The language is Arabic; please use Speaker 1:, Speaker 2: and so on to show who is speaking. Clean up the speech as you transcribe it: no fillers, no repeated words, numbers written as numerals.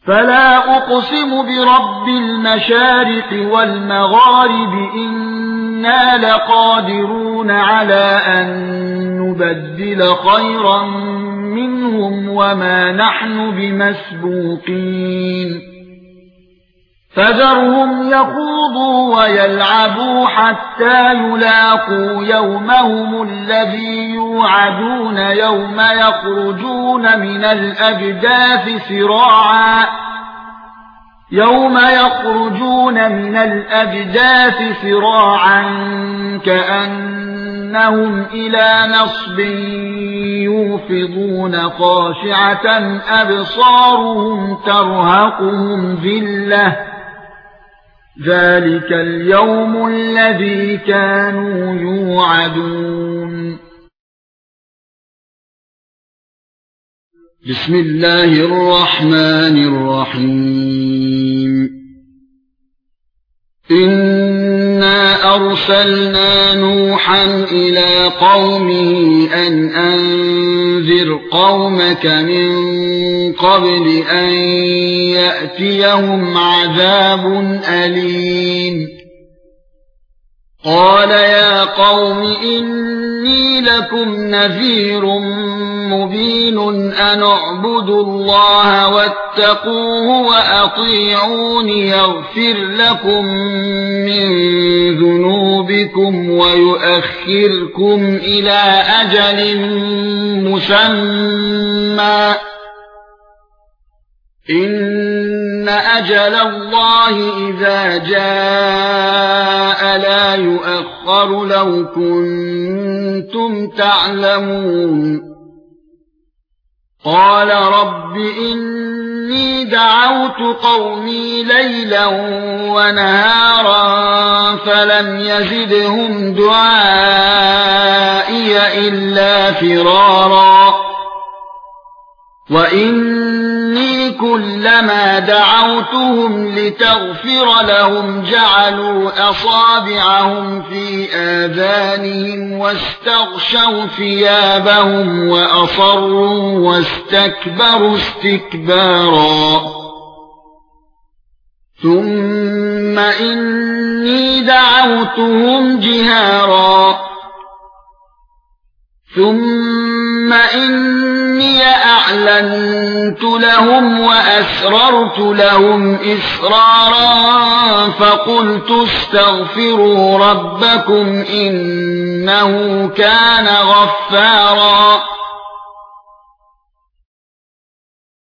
Speaker 1: فلا أقسم برب المشارق والمغارب إنا لقادرون على أن نبدل خيرا منهم وما نحن بمسبوقين فذرهم يخوضوا ويلعبوا حتى يلاقوا يومهم الذي يوعدون يوم يخرجون من الأجداث سراعا كأنهم إلى نصب يوفضون خاشعة أبصارهم ترهقهم ذلة ذلك اليوم الذي كانوا يوعدون. بسم الله الرحمن الرحيم. إنا أرسلنا نوحا إلى قومه أن أنذر قومك من قبل أن يأتيهم عذاب أليم. قال يا قوم إني لكم نذير مبين أن اعبدوا الله واتقوه وأطيعون يغفر لكم من ذنوبكم ويؤخركم إلى أجل مسمى إن أجل الله إذا جاء لا يؤخر لو كنتم تعلمون. قال رب إني دعوت قومي ليلا ونهارا فلم يزدهم دعائي إلا فرارا وإني كلما دعوتهم لتغفر لهم جعلوا أصابعهم في آذانهم واستغشوا ثيابهم وأصروا واستكبروا استكبارا ثم إني دعوتهم جهارا ثم إني أعلنت لهم وأسررت لهم إسرارا فقلت استغفروا ربكم إنه كان غفارا